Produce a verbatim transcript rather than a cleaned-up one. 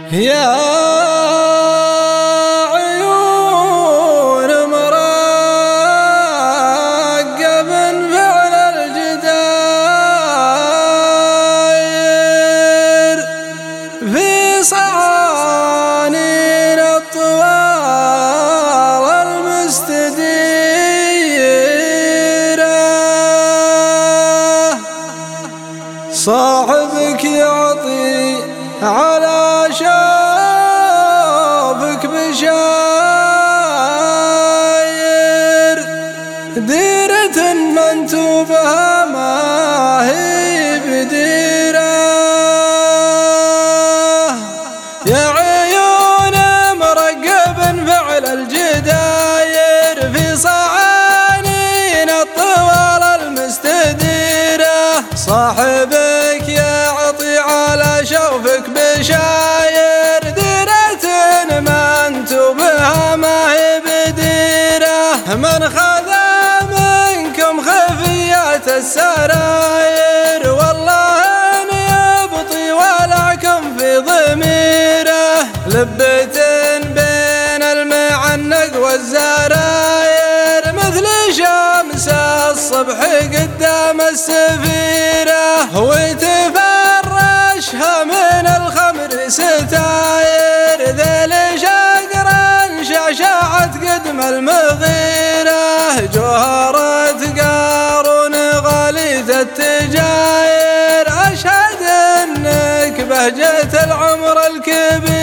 يا عيون مرقب فعل الجداير في صعانين الطوال المستديرة، صاحبك يعطي على شوفك بشاير، ديرة منتوبها ما هي بديرة. يا عيون مرقب فعل الجداير في صعانين الطوال المستديرة، صاحبك يعطي على شوفك بشاير، ديرة منتوبها ما هي بديرة. من خذ منكم خفيات السراير والله ان يبطي ولعكم في ضميره، لبة بين المعنق والزراير مثل شمس الصبح قدام السفيرة، وتفرشها من الخمر ستاير، ذيل شقر شعشعت قدم المغيرة، جوهرة قارون غليظ التجاير، أشهد انك بهجة العمر الكبير.